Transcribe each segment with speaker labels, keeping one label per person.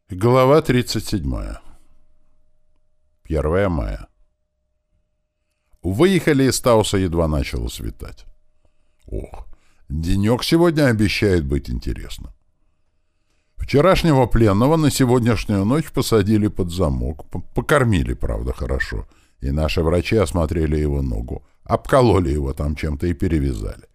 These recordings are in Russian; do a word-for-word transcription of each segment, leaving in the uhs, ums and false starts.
Speaker 1: Глава тридцать седьмая. первое мая. Выехали из Тауса, едва начало светать. Ох, денек сегодня обещает быть интересным. Вчерашнего пленного на сегодняшнюю ночь посадили под замок. Покормили, правда, хорошо. И наши врачи осмотрели его ногу. Обкололи его там чем-то и перевязали.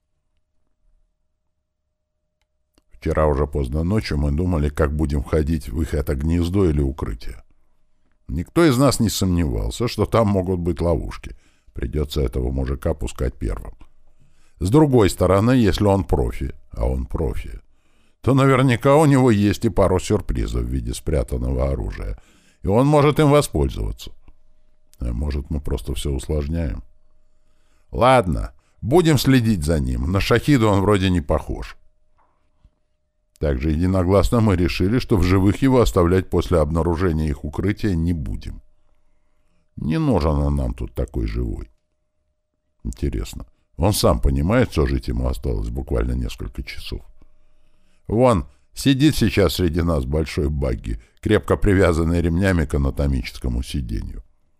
Speaker 1: Вчера уже поздно ночью мы думали, как будем входить в их это гнездо или укрытие. Никто из нас не сомневался, что там могут быть ловушки. Придется этого мужика пускать первым. С другой стороны, если он профи, а он профи, то наверняка у него есть и пару сюрпризов в виде спрятанного оружия, и он может им воспользоваться. А может, мы просто все усложняем? Ладно, будем следить за ним. На Шахида он вроде не похож. Также единогласно мы решили, что в живых его оставлять после обнаружения их укрытия не будем. Не нужен он нам тут такой живой. Интересно, он сам понимает, что жить ему осталось буквально несколько часов? Вон, сидит сейчас среди нас большой багги, крепко привязанный ремнями к анатомическому сиденью.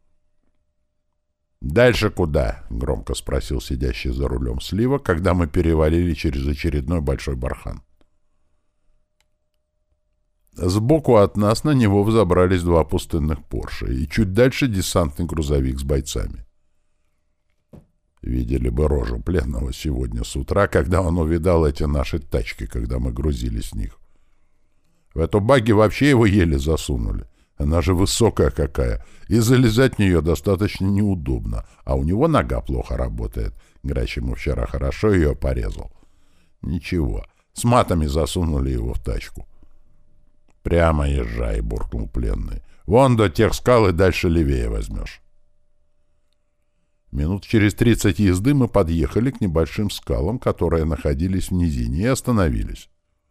Speaker 1: «Дальше куда?» — громко спросил сидящий за рулем Слива, когда мы перевалили через очередной большой бархан. Сбоку от нас на него взобрались два пустынных Порше, и чуть дальше десантный грузовик с бойцами. Видели бы рожу пленного сегодня с утра, когда он увидал эти наши тачки, когда мы грузились в них. В эту багги вообще его еле засунули. Она же высокая какая, и залезать в нее достаточно неудобно, а у него нога плохо работает. Грач ему вчера хорошо ее порезал. Ничего, с матами засунули его в тачку. «Прямо езжай», — буркнул пленный. «Вон до тех скал и дальше левее возьмешь». Минут через тридцать езды мы подъехали к небольшим скалам, которые находились в низине, и остановились.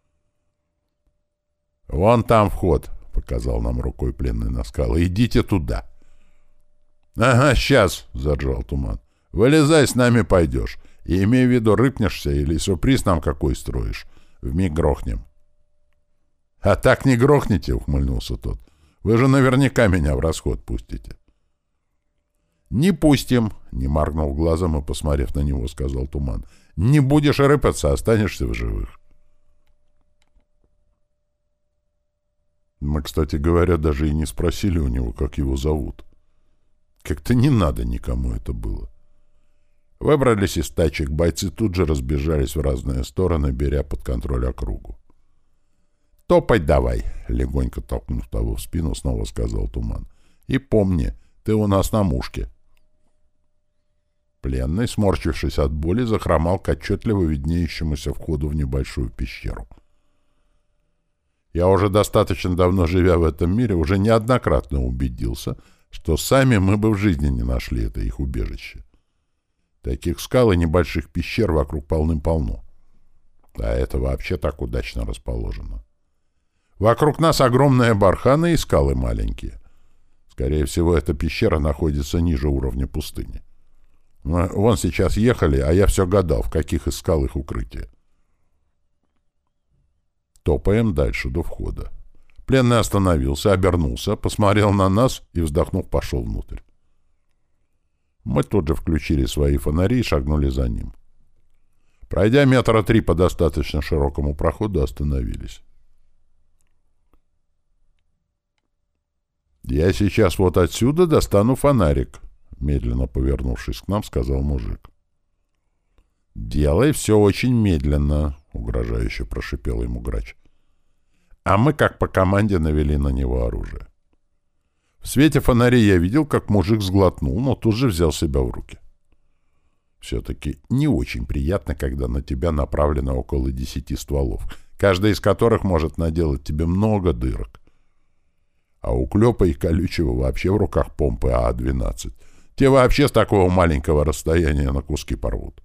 Speaker 1: «Вон там вход», — показал нам рукой пленный на скалы. «Идите туда». «Ага, сейчас», — заржал Туман. «Вылезай, с нами пойдешь. И имей в виду, рыпнешься или сюрприз нам какой строишь. Вмиг грохнем». «А так не грохните», — ухмыльнулся тот. «Вы же наверняка меня в расход пустите». «Не пустим», — не моргнул глазом и, посмотрев на него, сказал Туман. «Не будешь рыпаться, останешься в живых». Мы, кстати говоря, даже и не спросили у него, как его зовут. Как-то не надо никому это было. Выбрались из тачек, бойцы тут же разбежались в разные стороны, беря под контроль округу. «Топать давай!» — легонько толкнув того в спину, снова сказал Туман. «И помни, ты у нас на мушке». Пленный, сморщившись от боли, захромал к отчетливо виднеющемуся входу в небольшую пещеру. Я уже достаточно давно, живя в этом мире, уже неоднократно убедился, что сами мы бы в жизни не нашли это их убежище. Таких скал и небольших пещер вокруг полным-полно. А это вообще так удачно расположено. Вокруг нас огромные барханы и скалы маленькие. Скорее всего, эта пещера находится ниже уровня пустыни. Мы вон сейчас ехали, а я все гадал, в каких из скал их укрытие. Топаем дальше, до входа. Пленный остановился, обернулся, посмотрел на нас и, вздохнув, пошел внутрь. Мы тут же включили свои фонари и шагнули за ним. Пройдя метра три по достаточно широкому проходу, остановились. «Я сейчас вот отсюда достану фонарик», — медленно повернувшись к нам, сказал мужик. «Делай все очень медленно», — угрожающе прошипел ему грач. А мы, как по команде, навели на него оружие. В свете фонарей я видел, как мужик сглотнул, но тут же взял себя в руки. Все-таки не очень приятно, когда на тебя направлено около десяти стволов, каждый из которых может наделать тебе много дырок. А у Клёпа и Колючего вообще в руках помпы А двенадцать. Те вообще с такого маленького расстояния на куски порвут.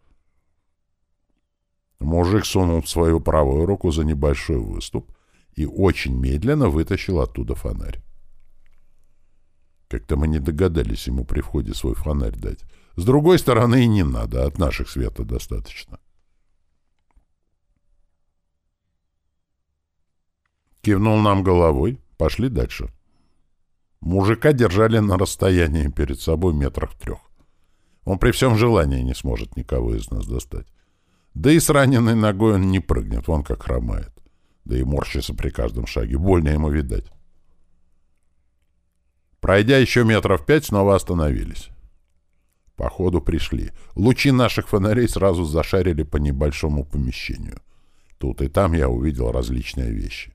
Speaker 1: Мужик сунул в свою правую руку за небольшой выступ и очень медленно вытащил оттуда фонарь. Как-то мы не догадались ему при входе свой фонарь дать. С другой стороны, и не надо, от наших света достаточно. Кивнул нам головой, Пошли дальше. Мужика держали на расстоянии перед собой метрах трех. Он при всем желании не сможет никого из нас достать. Да и с раненой ногой он не прыгнет, вон как хромает. Да и морщится при каждом шаге, больно ему видать. Пройдя еще метров пять, снова остановились. Походу пришли. Лучи наших фонарей сразу зашарили по небольшому помещению. Тут и там я увидел различные вещи.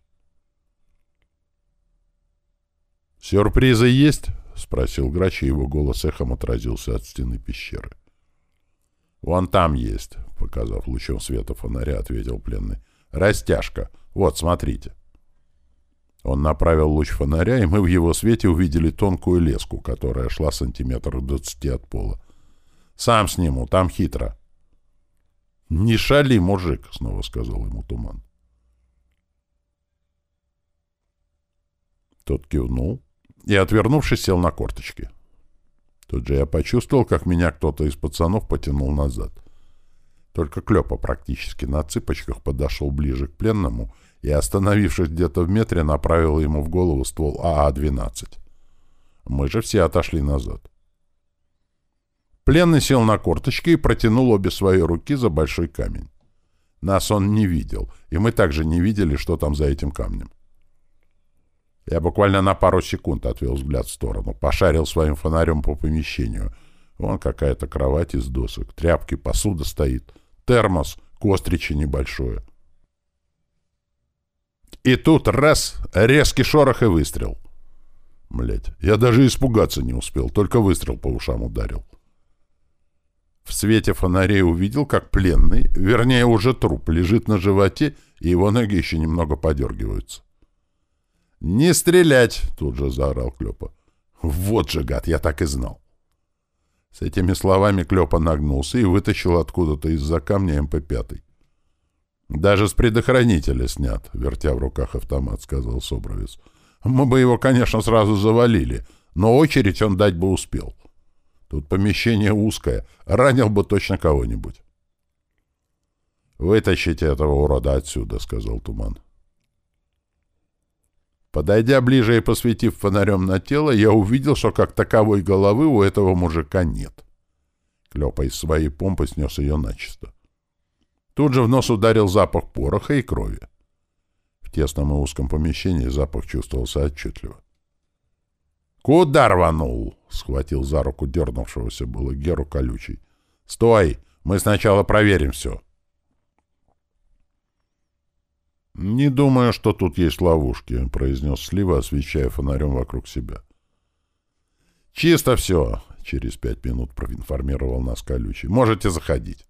Speaker 1: «Сюрпризы есть?» — спросил Грач, и его голос эхом отразился от стены пещеры. «Вон там есть», — показав лучом света фонаря, ответил пленный. «Растяжка. Вот, смотрите». Он направил луч фонаря, и мы в его свете увидели тонкую леску, которая шла сантиметров двадцати от пола. «Сам сниму, там хитро». «Не шали, мужик», — снова сказал ему Туман. Тот кивнул и, отвернувшись, сел на корточки. Тут же я почувствовал, как меня кто-то из пацанов потянул назад. Только Клёпа практически на цыпочках подошел ближе к пленному и, остановившись где-то в метре, направил ему в голову ствол А А двенадцать. Мы же все отошли назад. Пленный сел на корточки и протянул обе свои руки за большой камень. Нас он не видел, и мы также не видели, что там за этим камнем. Я буквально на пару секунд отвел взгляд в сторону, пошарил своим фонарем по помещению. Вон какая-то кровать из досок, тряпки, посуда стоит, термос, кострище небольшое. И тут раз, резкий шорох и выстрел. Блять, я даже испугаться не успел, только выстрел по ушам ударил. В свете фонарей увидел, как пленный, вернее уже труп, лежит на животе, и его ноги еще немного подергиваются. «Не стрелять!» — тут же заорал Клёпа. «Вот же, гад, я так и знал!» С этими словами Клёпа нагнулся и вытащил откуда-то из-за камня эм пэ пять. «Даже с предохранителя снят», — вертя в руках автомат, — сказал Собровец. «Мы бы его, конечно, сразу завалили, но очередь он дать бы успел. Тут помещение узкое, ранил бы точно кого-нибудь». «Вытащите этого урода отсюда», — сказал Туман. Подойдя ближе и посветив фонарем на тело, я увидел, что как таковой головы у этого мужика нет. Клёпа из своей помпы снес ее начисто. Тут же в нос ударил запах пороха и крови. В тесном и узком помещении запах чувствовался отчетливо. «Куда рванул?» — схватил за руку дернувшегося было Геру Колючий. «Стой! Мы сначала проверим все». «Не думаю, что тут есть ловушки», — произнес Слива, освещая фонарем вокруг себя. «Чисто все», — через пять минут проинформировал нас Колючий. «Можете заходить».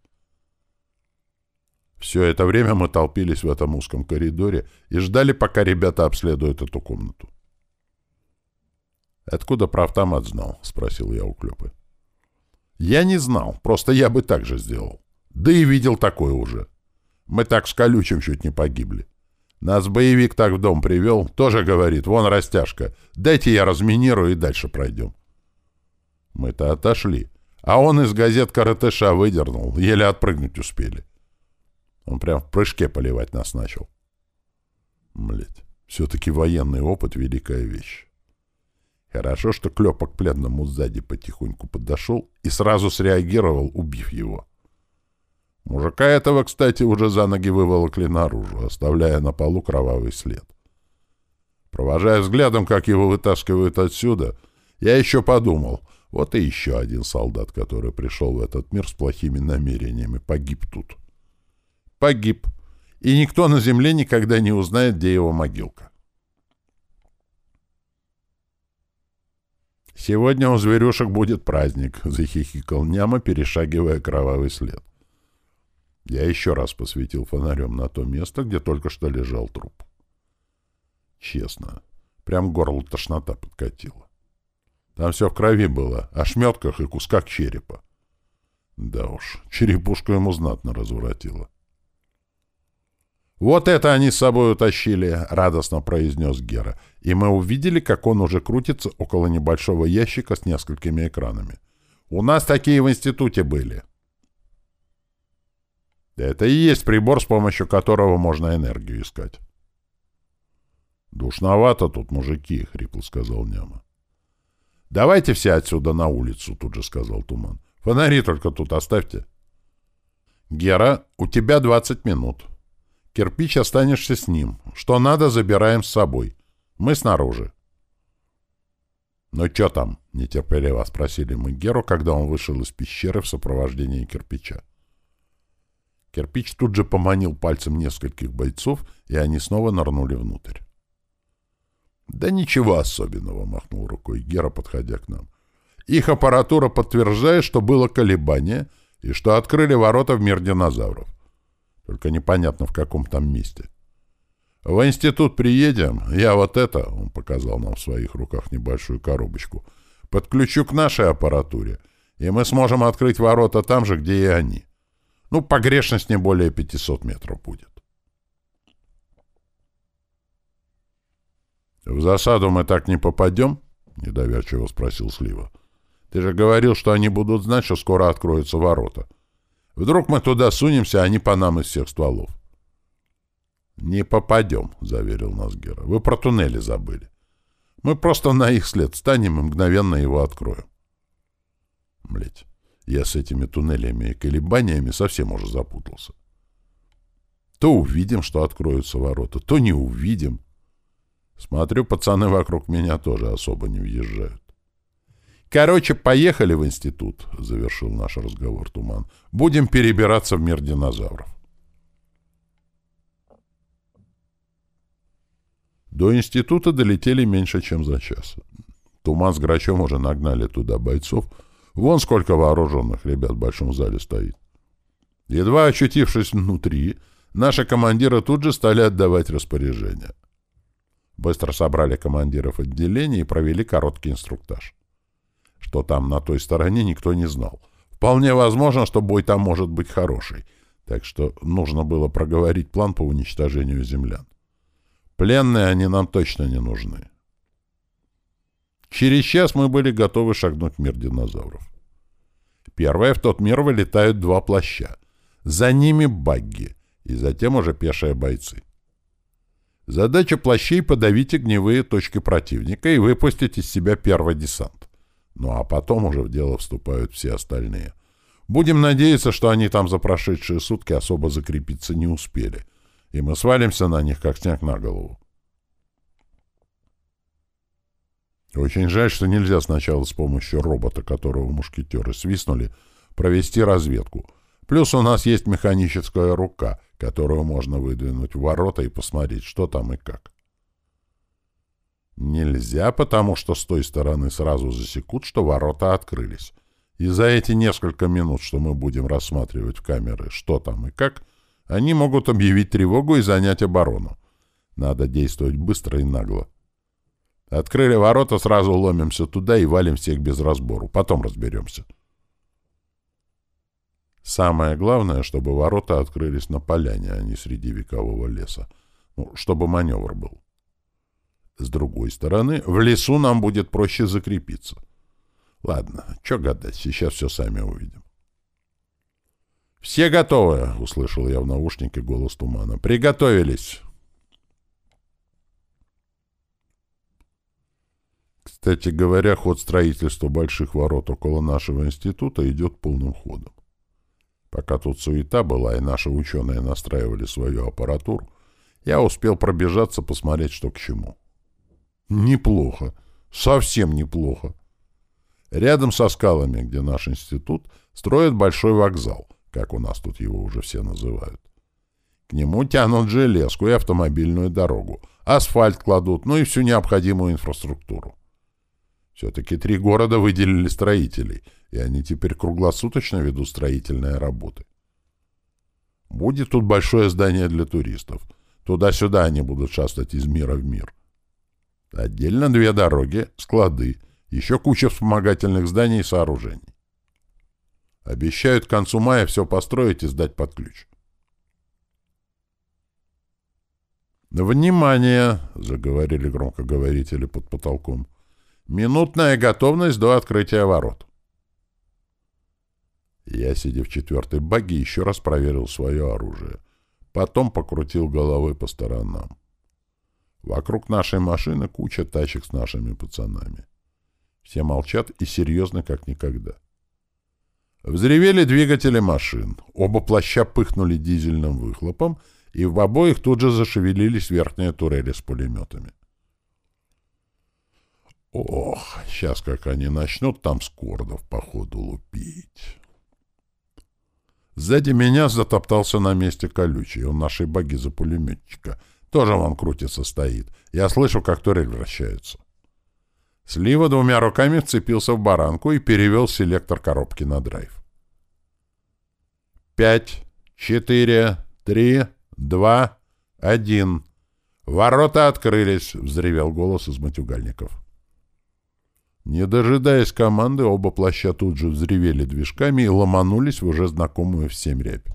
Speaker 1: Все это время мы толпились в этом узком коридоре и ждали, пока ребята обследуют эту комнату. «Откуда про автомат знал?» — спросил я у Клёпы. «Я не знал, просто я бы так же сделал. Да и видел такое уже. Мы так с Колючим чуть не погибли. Нас боевик так в дом привел, тоже говорит, вон растяжка, дайте я разминирую и дальше пройдем». Мы-то отошли, а он из газет коротыша выдернул, еле отпрыгнуть успели. Он прям в прыжке поливать нас начал. Блять, все-таки военный опыт — великая вещь. Хорошо, что Клёпа к пленному сзади потихоньку подошел и сразу среагировал, убив его. Мужика этого, кстати, уже за ноги выволокли наружу, оставляя на полу кровавый след. Провожая взглядом, как его вытаскивают отсюда, я еще подумал, вот и еще один солдат, который пришел в этот мир с плохими намерениями, погиб тут. Погиб. И никто на земле никогда не узнает, где его могилка. «Сегодня у зверюшек будет праздник», — захихикал Няма, перешагивая кровавый след. Я еще раз посветил фонарем на то место, где только что лежал труп. Честно, прям горло тошнота подкатила. Там все в крови было, ошметках и кусках черепа. Да уж, черепушку ему знатно разворотило. «Вот это они с собой утащили!» — радостно произнес Гера. И мы увидели, как он уже крутится около небольшого ящика с несколькими экранами. «У нас такие в институте были». Это и есть прибор, с помощью которого можно энергию искать. «Душновато тут, мужики», — хрипло сказал Няма. «Давайте все отсюда на улицу», — тут же сказал Туман. «Фонари только тут оставьте». «Гера, у тебя двадцать минут. Кирпич останешься с ним. Что надо, забираем с собой. Мы снаружи». «Ну чё там?» — нетерпеливо спросили мы Геру, когда он вышел из пещеры в сопровождении Кирпича. Кирпич тут же поманил пальцем нескольких бойцов, и они снова нырнули внутрь. «Да ничего особенного», — махнул рукой Гера, подходя к нам. «Их аппаратура подтверждает, что было колебание и что открыли ворота в мир динозавров. Только непонятно, в каком там месте. В институт приедем, я вот это, — он показал нам в своих руках небольшую коробочку, — подключу к нашей аппаратуре, и мы сможем открыть ворота там же, где и они. Ну, погрешность не более пятисот метров будет». «В засаду мы так не попадем?» — недоверчиво спросил Слива. «Ты же говорил, что они будут знать, что скоро откроются ворота. Вдруг мы туда сунемся, а они по нам из всех стволов». «Не попадем», — заверил нас Гера. «Вы про туннели забыли. Мы просто на их след станем и мгновенно его откроем». Блять, я с этими туннелями и колебаниями совсем уже запутался. То увидим, что откроются ворота, то не увидим. Смотрю, пацаны вокруг меня тоже особо не въезжают. «Короче, поехали в институт», — завершил наш разговор Туман. «Будем перебираться в мир динозавров». До института долетели меньше, чем за час. Туман с Грачом уже нагнали туда бойцов. Вон сколько вооруженных ребят в большом зале стоит. Едва очутившись внутри, наши командиры тут же стали отдавать распоряжения. Быстро собрали командиров отделений и провели короткий инструктаж. Что там на той стороне, никто не знал. Вполне возможно, что бой там может быть хороший, так что нужно было проговорить план по уничтожению землян. Пленные они нам точно не нужны. Через час мы были готовы шагнуть в мир динозавров. Первое, в тот мир вылетают два плаща. За ними багги, и затем уже пешие бойцы. Задача плащей — подавить огневые точки противника и выпустить из себя первый десант. Ну а потом уже в дело вступают все остальные. Будем надеяться, что они там за прошедшие сутки особо закрепиться не успели, и мы свалимся на них, как снег на голову. Очень жаль, что нельзя сначала с помощью робота, которого мушкетеры свистнули, провести разведку. Плюс у нас есть механическая рука, которую можно выдвинуть в ворота и посмотреть, что там и как. Нельзя, потому что с той стороны сразу засекут, что ворота открылись. И за эти несколько минут, что мы будем рассматривать в камеры, что там и как, они могут объявить тревогу и занять оборону. Надо действовать быстро и нагло. Открыли ворота, сразу ломимся туда и валим всех без разбору. Потом разберемся. Самое главное, чтобы ворота открылись на поляне, а не среди векового леса. Ну, чтобы маневр был. С другой стороны, в лесу нам будет проще закрепиться. Ладно, что гадать, сейчас все сами увидим. «Все готовы!» — услышал я в наушнике голос Тумана. «Приготовились!» Кстати говоря, ход строительства больших ворот около нашего института идет полным ходом. Пока тут суета была и наши ученые настраивали свою аппаратуру, я успел пробежаться, посмотреть, что к чему. Неплохо. Совсем неплохо. Рядом со скалами, где наш институт, строят большой вокзал, как у нас тут его уже все называют. К нему тянут железку и автомобильную дорогу, асфальт кладут, ну и всю необходимую инфраструктуру. Все-таки три города выделили строителей, и они теперь круглосуточно ведут строительные работы. Будет тут большое здание для туристов. Туда-сюда они будут шастать из мира в мир. Отдельно две дороги, склады, еще куча вспомогательных зданий и сооружений. Обещают к концу мая все построить и сдать под ключ. «Внимание!» — заговорили громкоговорители под потолком. «Минутная готовность до открытия ворот». Я, сидя в четвертой багги, еще раз проверил свое оружие. Потом покрутил головой по сторонам. Вокруг нашей машины куча тачек с нашими пацанами. Все молчат и серьезно, как никогда. Взревели двигатели машин. Оба плаща пыхнули дизельным выхлопом, и в обоих тут же зашевелились верхние турели с пулеметами. Ох, сейчас как они начнут там скордов походу лупить. Сзади меня затоптался на месте колючий. Он нашей баги за пулеметчика. Тоже вон крутится, стоит. Я слышу, как турель вращается. Слива двумя руками вцепился в баранку и перевел селектор коробки на драйв. Пять, четыре, три, два, один. Ворота открылись, взревел голос из матюгальников. Не дожидаясь команды, оба плаща тут же взревели движками и ломанулись в уже знакомую всем рябь.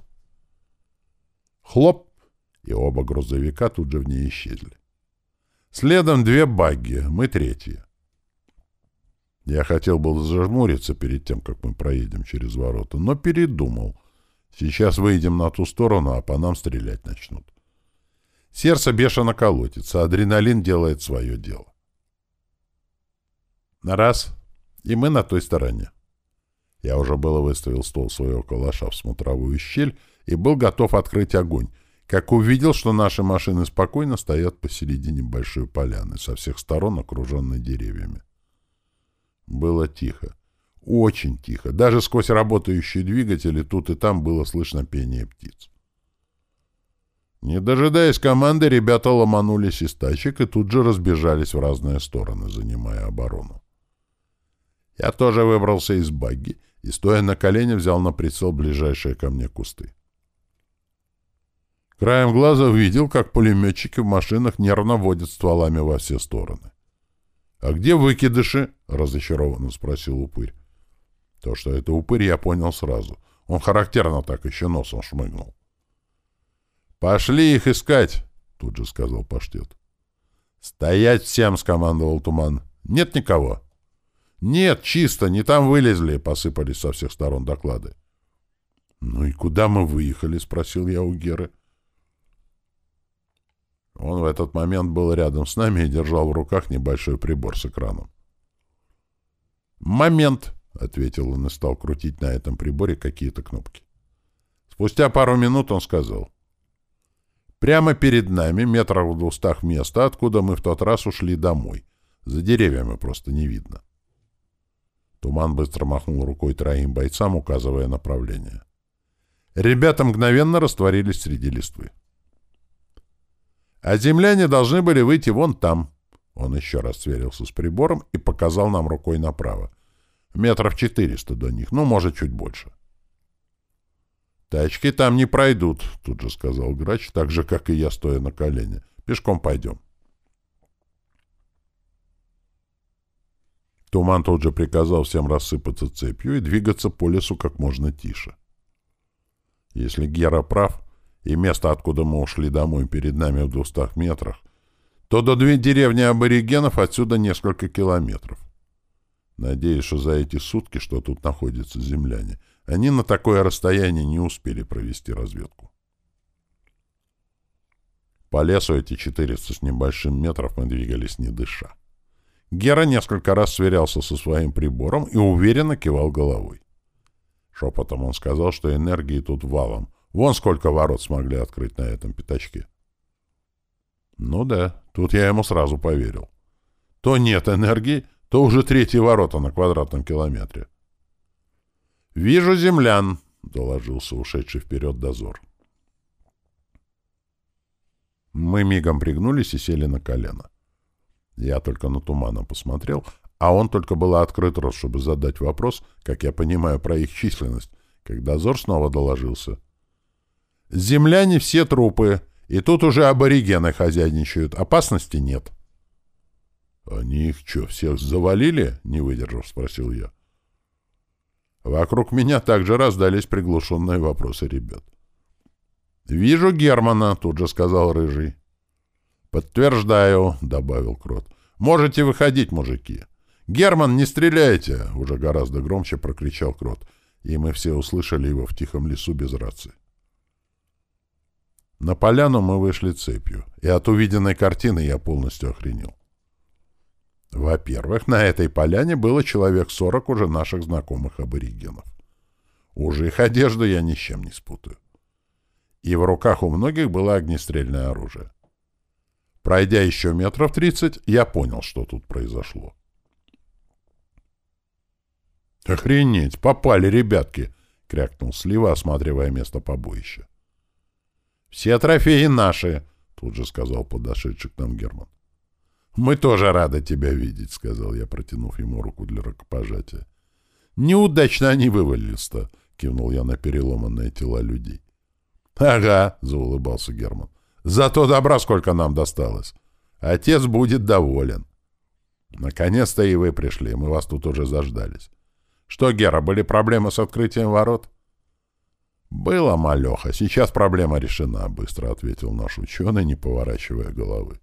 Speaker 1: Хлоп! И оба грузовика тут же в ней исчезли. Следом две багги, мы третьи. Я хотел был зажмуриться перед тем, как мы проедем через ворота, но передумал. Сейчас выйдем на ту сторону, а по нам стрелять начнут. Сердце бешено колотится, адреналин делает свое дело. Раз, и мы на той стороне. Я уже было выставил ствол своего калаша в смотровую щель и был готов открыть огонь, как увидел, что наши машины спокойно стоят посередине большой поляны, со всех сторон окруженной деревьями. Было тихо. Очень тихо. Даже сквозь работающие двигатели тут и там было слышно пение птиц. Не дожидаясь команды, ребята ломанулись из тачек и тут же разбежались в разные стороны, занимая оборону. Я тоже выбрался из багги и, стоя на колене, взял на прицел ближайшие ко мне кусты. Краем глаза увидел, как пулеметчики в машинах нервно водят стволами во все стороны. — А где выкидыши? — разочарованно спросил упырь. То, что это упырь, я понял сразу. Он характерно так еще носом шмыгнул. — Пошли их искать, — тут же сказал паштет. — Стоять всем, — скомандовал Туман. — Нет никого. — Нет, чисто, не там вылезли, — посыпались со всех сторон доклады. — Ну и куда мы выехали? — спросил я у Геры. Он в этот момент был рядом с нами и держал в руках небольшой прибор с экраном. «Момент!» — ответил он и стал крутить на этом приборе какие-то кнопки. Спустя пару минут он сказал. «Прямо перед нами, метров в двухстах места, откуда мы в тот раз ушли домой. За деревьями просто не видно». Туман быстро махнул рукой троим бойцам, указывая направление. Ребята мгновенно растворились среди листвы. «А земляне должны были выйти вон там». Он еще раз сверился с прибором и показал нам рукой направо. Метров четыреста до них, ну, может, чуть больше. «Тачки там не пройдут», — тут же сказал Грач, так же, как и я, стоя на колене. «Пешком пойдем». Туман тут же приказал всем рассыпаться цепью и двигаться по лесу как можно тише. Если Гера прав, и место, откуда мы ушли домой, перед нами в двухстах метрах, то до две деревни аборигенов отсюда несколько километров. Надеюсь, что за эти сутки, что тут находятся земляне, они на такое расстояние не успели провести разведку. По лесу эти четыреста с небольшим метров мы двигались не дыша. Гера несколько раз сверялся со своим прибором и уверенно кивал головой. Шепотом он сказал, что энергии тут валом. Вон сколько ворот смогли открыть на этом пятачке. Ну да, тут я ему сразу поверил. То нет энергии, то уже третьи ворота на квадратном километре. «Вижу землян», — доложился ушедший вперед дозор. Мы мигом пригнулись и сели на колено. Я только на Тумана посмотрел, а он только было открыт рот, чтобы задать вопрос, как я понимаю, про их численность, когда дозор снова доложился. «Земляне все трупы, и тут уже аборигены хозяйничают. Опасности нет». «Они их что, всех завалили?» — не выдержав, спросил я. Вокруг меня также раздались приглушенные вопросы ребят. «Вижу Германа», — тут же сказал Рыжий. «Подтверждаю», — добавил Крот. «Можете выходить, мужики». «Герман, не стреляйте!» — уже гораздо громче прокричал Крот, и мы все услышали его в тихом лесу без рации. На поляну мы вышли цепью, и от увиденной картины я полностью охренел. Во-первых, на этой поляне было человек сорок уже наших знакомых аборигенов. Уже их одежду я ни с чем не спутаю. И в руках у многих было огнестрельное оружие. Пройдя еще метров тридцать, я понял, что тут произошло. «Охренеть! Попали, ребятки!» — крякнул Слива, осматривая место побоища. «Все трофеи наши!» — тут же сказал подошедший к нам Герман. «Мы тоже рады тебя видеть», — сказал я, протянув ему руку для рукопожатия. «Неудачно они вывалились-то», — кивнул я на переломанные тела людей. «Ага», — заулыбался Герман. «Зато добра сколько нам досталось. Отец будет доволен». «Наконец-то и вы пришли, мы вас тут уже заждались. Что, Гера, были проблемы с открытием ворот?» «Было, малеха. Сейчас проблема решена», — быстро ответил наш ученый, не поворачивая головы.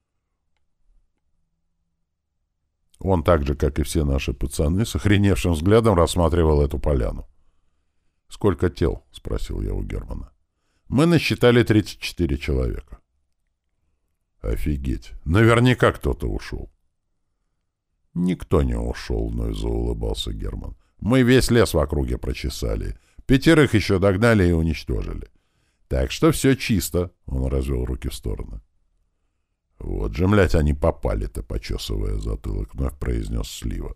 Speaker 1: Он так же, как и все наши пацаны, с охреневшим взглядом рассматривал эту поляну. «Сколько тел?» — спросил я у Германа. «Мы насчитали тридцать четыре человека». «Офигеть! Наверняка кто-то ушел». «Никто не ушел», — вновь заулыбался Герман. «Мы весь лес в округе прочесали. Пятерых еще догнали и уничтожили. Так что все чисто», — он развел руки в стороны. «Вот же, млядь, они попали-то», — почесывая затылок, вновь произнес Слива.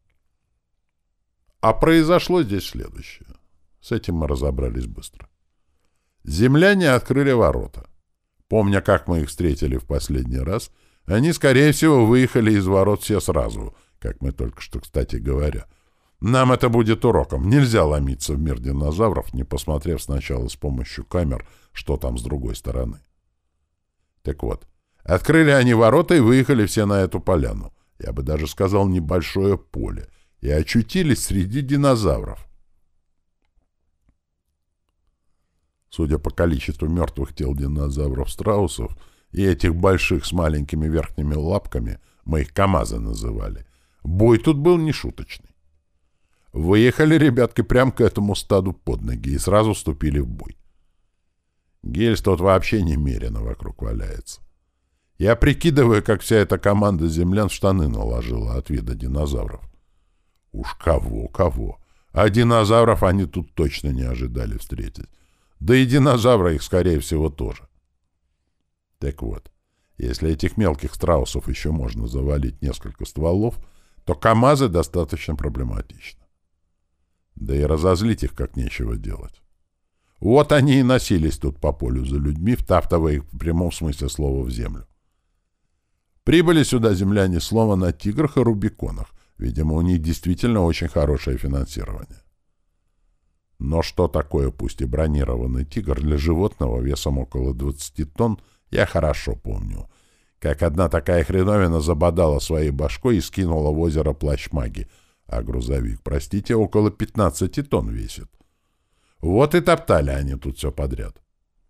Speaker 1: А произошло здесь следующее. С этим мы разобрались быстро. Земляне открыли ворота. Помня, как мы их встретили в последний раз, они, скорее всего, выехали из ворот все сразу, как мы только что, кстати говоря. Нам это будет уроком. Нельзя ломиться в мир динозавров, не посмотрев сначала с помощью камер, что там с другой стороны. Так вот, открыли они ворота и выехали все на эту поляну. Я бы даже сказал, небольшое поле. И очутились среди динозавров. Судя по количеству мертвых тел динозавров-страусов и этих больших с маленькими верхними лапками, мы их КамАЗы называли, бой тут был нешуточный. Выехали ребятки прямо к этому стаду под ноги и сразу вступили в бой. Гильз тут вообще немерено вокруг валяется. Я прикидываю, как вся эта команда землян в штаны наложила от вида динозавров. Уж кого-кого. А динозавров они тут точно не ожидали встретить. Да и динозавра их, скорее всего, тоже. Так вот, если этих мелких страусов еще можно завалить несколько стволов, то КамАЗы достаточно проблематично. Да и разозлить их как нечего делать. Вот они и носились тут по полю за людьми, втаптывая их в прямом смысле слова в землю. Прибыли сюда земляне слова на тиграх и рубиконах. Видимо, у них действительно очень хорошее финансирование. Но что такое, пусть и бронированный тигр для животного весом около двадцати тонн, я хорошо помню. Как одна такая хреновина забодала своей башкой и скинула в озеро плащ маги, а грузовик, простите, около пятнадцати тонн весит. Вот и топтали они тут все подряд.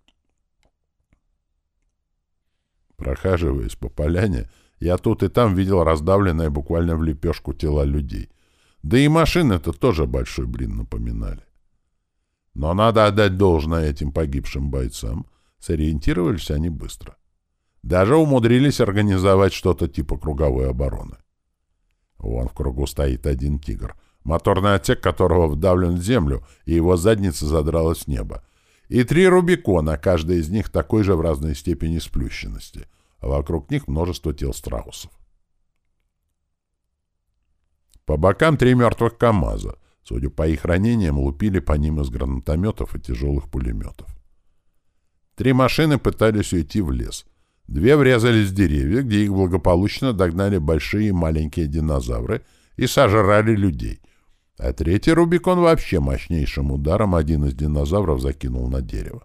Speaker 1: Прохаживаясь по поляне, я тут и там видел раздавленные буквально в лепешку тела людей. Да и машины-то тоже большой блин напоминали. Но надо отдать должное этим погибшим бойцам. Сориентировались они быстро. Даже умудрились организовать что-то типа круговой обороны. Вон в кругу стоит один тигр, моторный отсек которого вдавлен в землю, и его задница задралась в небо. И три рубикона, каждый из них такой же в разной степени сплющенности, а вокруг них множество тел страусов. По бокам три мертвых КамАЗа. Судя по их ранениям, лупили по ним из гранатометов и тяжелых пулеметов. Три машины пытались уйти в лес. Две врезались в деревья, где их благополучно догнали большие и маленькие динозавры и сожрали людей. А третий Рубикон вообще мощнейшим ударом один из динозавров закинул на дерево.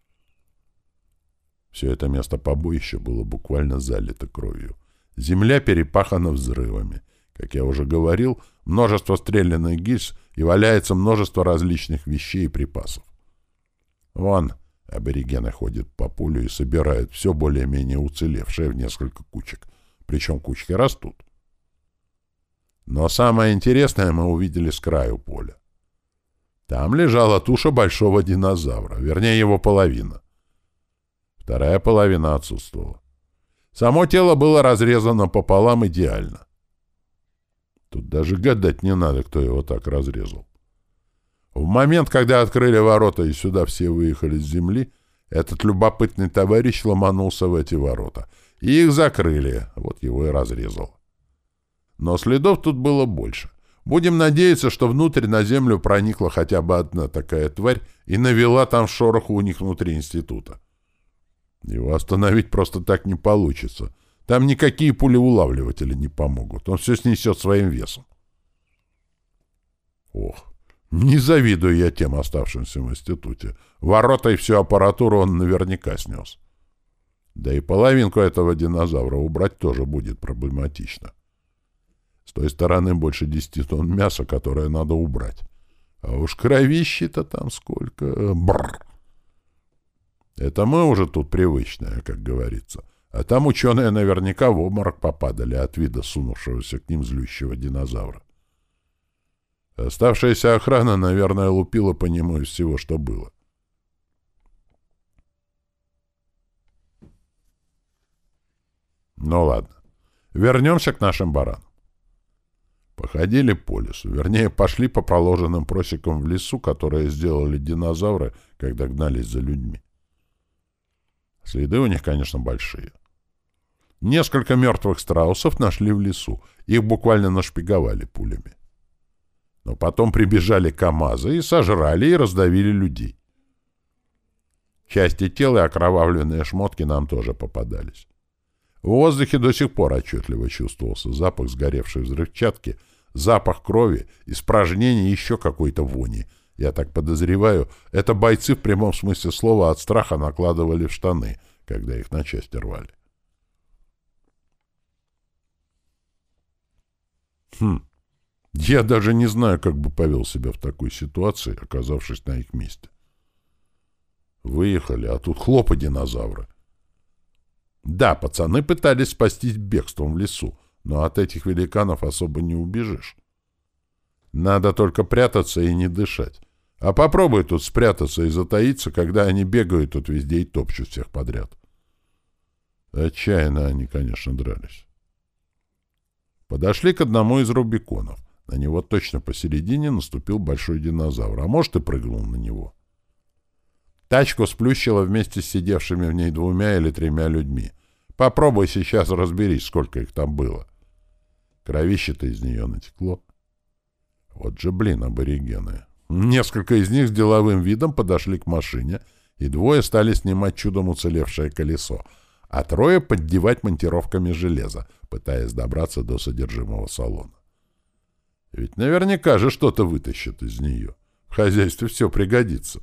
Speaker 1: Все это место побоища было буквально залито кровью. Земля перепахана взрывами. Как я уже говорил, множество стрелянных гильз и валяется множество различных вещей и припасов. Вон, аборигены ходят по полю и собирают все более-менее уцелевшее в несколько кучек. Причем кучки растут. Но самое интересное мы увидели с краю поля. Там лежала туша большого динозавра, вернее его половина. Вторая половина отсутствовала. Само тело было разрезано пополам идеально. Тут даже гадать не надо, кто его так разрезал. В момент, когда открыли ворота и сюда все выехали с земли, этот любопытный товарищ ломанулся в эти ворота. И их закрыли, вот его и разрезал. Но следов тут было больше. Будем надеяться, что внутрь на землю проникла хотя бы одна такая тварь и навела там шороху у них внутри института. Его остановить просто так не получится. Там никакие пулеулавливатели не помогут. Он все снесет своим весом. Ох, не завидую я тем оставшимся в институте. Ворота и всю аппаратуру он наверняка снес. Да и половинку этого динозавра убрать тоже будет проблематично. С той стороны больше десяти тонн мяса, которое надо убрать. А уж кровищи-то там сколько... Бррр. Это мы уже тут привычные, как говорится. А там ученые наверняка в обморок попадали от вида сунувшегося к ним злющего динозавра. Оставшаяся охрана, наверное, лупила по нему из всего, что было. Ну ладно, вернемся к нашим баранам. Походили по лесу, вернее, пошли по проложенным просекам в лесу, которые сделали динозавры, когда гнались за людьми. Следы у них, конечно, большие. Несколько мертвых страусов нашли в лесу, их буквально нашпиговали пулями. Но потом прибежали КАМАЗы и сожрали и раздавили людей. Части тела и окровавленные шмотки нам тоже попадались. В воздухе до сих пор отчетливо чувствовался запах сгоревшей взрывчатки, запах крови, испражнений и еще какой-то вони. Я так подозреваю, это бойцы в прямом смысле слова от страха накладывали в штаны, когда их на части рвали. Хм. Я даже не знаю, как бы повел себя в такой ситуации, оказавшись на их месте. Выехали, а тут хлоп и динозавры. Да, пацаны пытались спастись бегством в лесу, но от этих великанов особо не убежишь. Надо только прятаться и не дышать. А попробуй тут спрятаться и затаиться, когда они бегают тут везде и топчут всех подряд. Отчаянно они, конечно, дрались. Подошли к одному из рубиконов. На него точно посередине наступил большой динозавр, а может и прыгнул на него. Тачку сплющило вместе с сидевшими в ней двумя или тремя людьми. Попробуй сейчас разберись, сколько их там было. Кровище-то из нее натекло. Вот же, блин, аборигены. Несколько из них с деловым видом подошли к машине, и двое стали снимать чудом уцелевшее колесо, а трое поддевать монтировками железа, пытаясь добраться до содержимого салона. Ведь наверняка же что-то вытащат из нее. В хозяйстве все пригодится.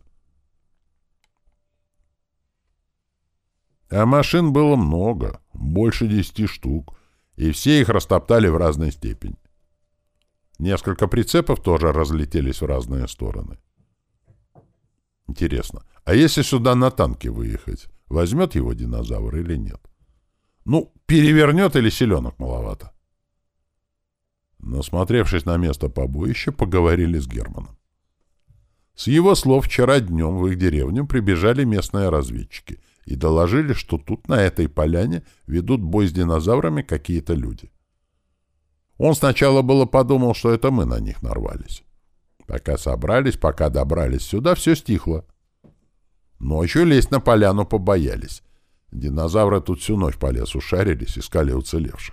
Speaker 1: А машин было много, больше десяти штук, и все их растоптали в разной степени. Несколько прицепов тоже разлетелись в разные стороны. Интересно, а если сюда на танке выехать, возьмет его динозавр или нет? Ну, перевернет или селенок маловато? Насмотревшись на место побоища, поговорили с Германом. С его слов, вчера днем в их деревню прибежали местные разведчики и доложили, что тут, на этой поляне, ведут бой с динозаврами какие-то люди. Он сначала было подумал, что это мы на них нарвались. Пока собрались, пока добрались сюда, все стихло. Ночью лезть на поляну побоялись. Динозавры тут всю ночь по лесу шарились, искали уцелевших.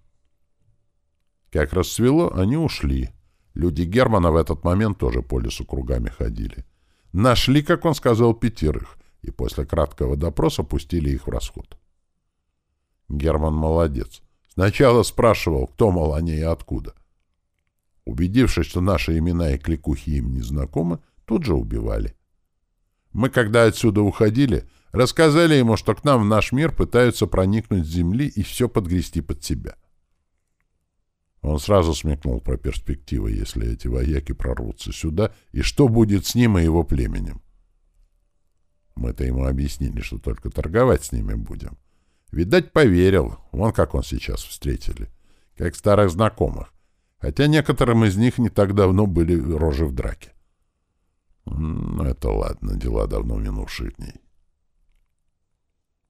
Speaker 1: Как рассвело, они ушли. Люди Германа в этот момент тоже по лесу кругами ходили. Нашли, как он сказал, пятерых, и после краткого допроса пустили их в расход. Герман молодец. Сначала спрашивал, кто, мол, они и откуда. Убедившись, что наши имена и кликухи им не знакомы, тут же убивали. Мы, когда отсюда уходили, рассказали ему, что к нам в наш мир пытаются проникнуть с земли и все подгрести под себя. Он сразу смекнул про перспективы, если эти вояки прорвутся сюда, и что будет с ним и его племенем. Мы-то ему объяснили, что только торговать с ними будем. Видать, поверил. Вон как он сейчас встретили. Как старых знакомых. Хотя некоторым из них не так давно были рожи в драке. Ну, это ладно, дела давно минувших дней.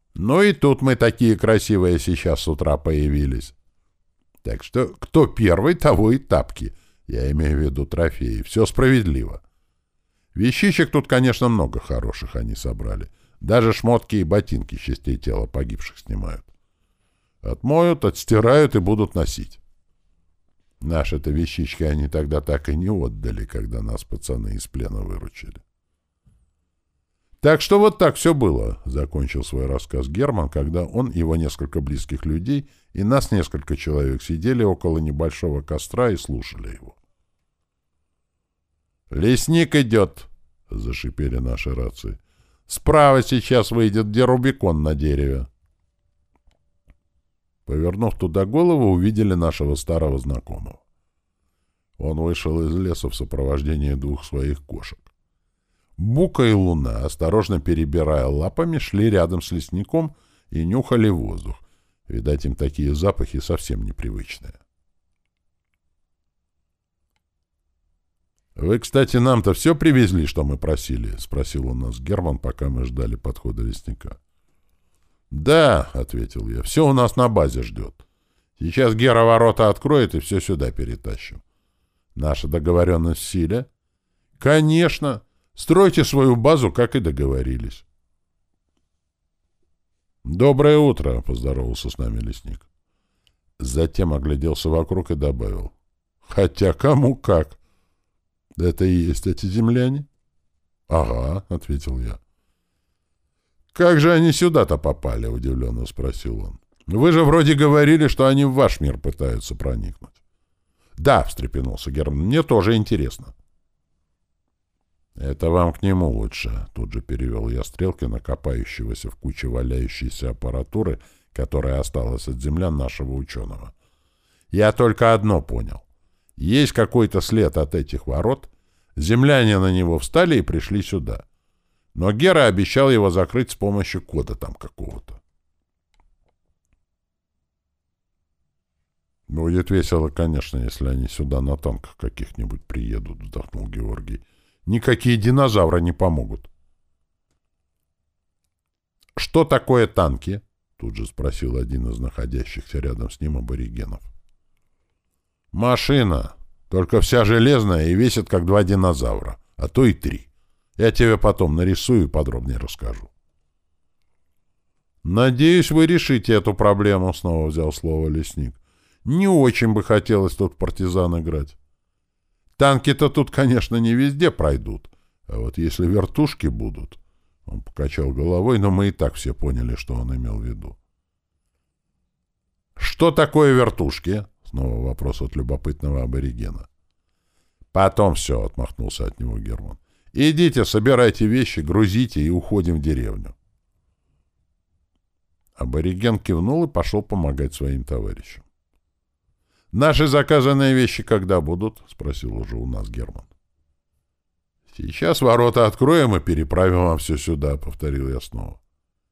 Speaker 1: Ну и тут мы такие красивые сейчас с утра появились. Так что кто первый, того и тапки. Я имею в виду трофеи. Все справедливо. Вещичек тут, конечно, много хороших они собрали. Даже шмотки и ботинки с частей тела погибших снимают. Отмоют, отстирают и будут носить. Наши-то вещички они тогда так и не отдали, когда нас пацаны из плена выручили. Так что вот так все было, — закончил свой рассказ Герман, когда он, его несколько близких людей и нас несколько человек сидели около небольшого костра и слушали его. «Лесник идет!» — зашипели наши рации. «Справа сейчас выйдет, где Рубикон на дереве». Повернув туда голову, увидели нашего старого знакомого. Он вышел из леса в сопровождении двух своих кошек. Бука и Луна, осторожно перебирая лапами, шли рядом с лесником и нюхали воздух. Видать, им такие запахи совсем непривычные. «Вы, кстати, нам-то все привезли, что мы просили?» — спросил у нас Герман, пока мы ждали подхода лесника. «Да», — ответил я, — «все у нас на базе ждет. Сейчас Гера ворота откроет и все сюда перетащим. Наша договоренность в силе?» «Конечно! Стройте свою базу, как и договорились». «Доброе утро», — поздоровался с нами лесник. Затем огляделся вокруг и добавил. «Хотя кому как. Это и есть эти земляне?» «Ага», — ответил я. «Как же они сюда-то попали?» — удивленно спросил он. «Вы же вроде говорили, что они в ваш мир пытаются проникнуть». «Да», — встрепенулся Герман, — «мне тоже интересно». «Это вам к нему лучше», — тут же перевел я стрелки на копающегося в куче валяющейся аппаратуры, которая осталась от землян нашего ученого. «Я только одно понял. Есть какой-то след от этих ворот, земляне на него встали и пришли сюда. Но Гера обещал его закрыть с помощью кода там какого-то». «Будет весело, конечно, если они сюда на танках каких-нибудь приедут», — вздохнул Георгий. «Никакие динозавры не помогут». «Что такое танки?» — тут же спросил один из находящихся рядом с ним аборигенов. «Машина, только вся железная и весит, как два динозавра, а то и три. Я тебе потом нарисую и подробнее расскажу». «Надеюсь, вы решите эту проблему», — снова взял слово лесник. «Не очень бы хотелось тут в партизан играть. Танки-то тут, конечно, не везде пройдут, а вот если вертушки будут...» Он покачал головой, но мы и так все поняли, что он имел в виду. «Что такое вертушки?» — снова вопрос от любопытного аборигена. «Потом все», — отмахнулся от него Герман. «Идите, собирайте вещи, грузите и уходим в деревню». Абориген кивнул и пошел помогать своим товарищам. «Наши заказанные вещи когда будут?» — спросил уже у нас Герман. «Сейчас ворота откроем и переправим вам все сюда», — повторил я снова.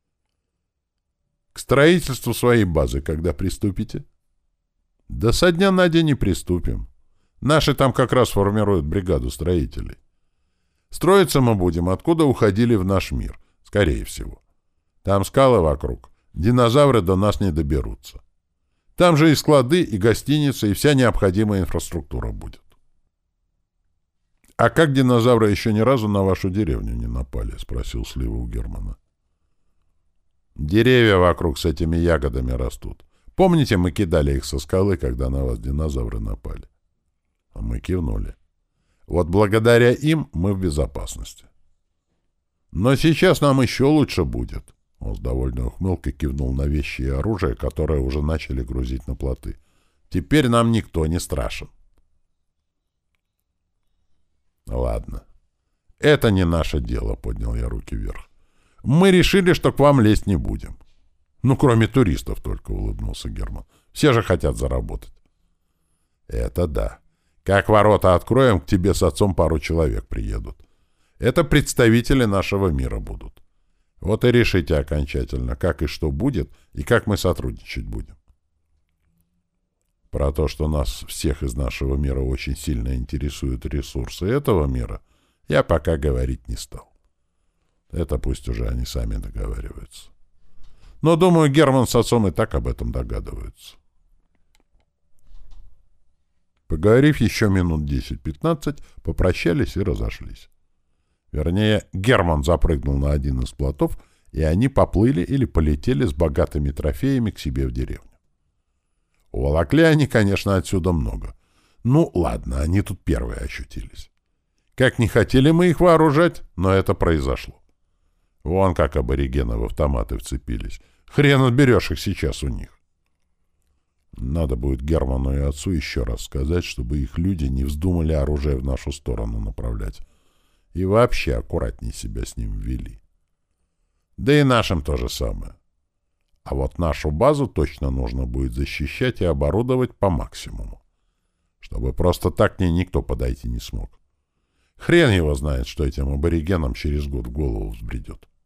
Speaker 1: «К строительству своей базы когда приступите?» «Да со дня на день не приступим. Наши там как раз формируют бригаду строителей. Строиться мы будем, откуда уходили в наш мир, скорее всего. Там скалы вокруг, динозавры до нас не доберутся. Там же и склады, и гостиницы, и вся необходимая инфраструктура будет». «А как динозавры еще ни разу на вашу деревню не напали?» — спросил Слива у Германа. «Деревья вокруг с этими ягодами растут. Помните, мы кидали их со скалы, когда на вас динозавры напали?» А мы кивнули. «Вот благодаря им мы в безопасности. Но сейчас нам еще лучше будет». Он с довольной ухмылкой кивнул на вещи и оружие, которое уже начали грузить на плоты. «Теперь нам никто не страшен». «Ладно. Это не наше дело», — поднял я руки вверх. «Мы решили, что к вам лезть не будем». «Ну, кроме туристов только», — улыбнулся Герман. «Все же хотят заработать». «Это да. Как ворота откроем, к тебе с отцом пару человек приедут. Это представители нашего мира будут. Вот и решите окончательно, как и что будет, и как мы сотрудничать будем». Про то, что нас всех из нашего мира очень сильно интересуют ресурсы этого мира, я пока говорить не стал. Это пусть уже они сами договариваются. Но, думаю, Герман с отцом и так об этом догадываются. Поговорив еще минут десять-пятнадцать, попрощались и разошлись. Вернее, Герман запрыгнул на один из плотов, и они поплыли или полетели с богатыми трофеями к себе в деревню. Уволокли они, конечно, отсюда много. Ну, ладно, они тут первые ощутились. Как не хотели мы их вооружать, но это произошло. Вон как аборигены в автоматы вцепились. Хрен отберешь их сейчас у них. Надо будет Герману и отцу еще раз сказать, чтобы их люди не вздумали оружие в нашу сторону направлять. И вообще аккуратнее себя с ним вели. Да и нашим то же самое. А вот нашу базу точно нужно будет защищать и оборудовать по максимуму. Чтобы просто так к ней никто подойти не смог. Хрен его знает, что этим аборигенам через год в голову взбредет.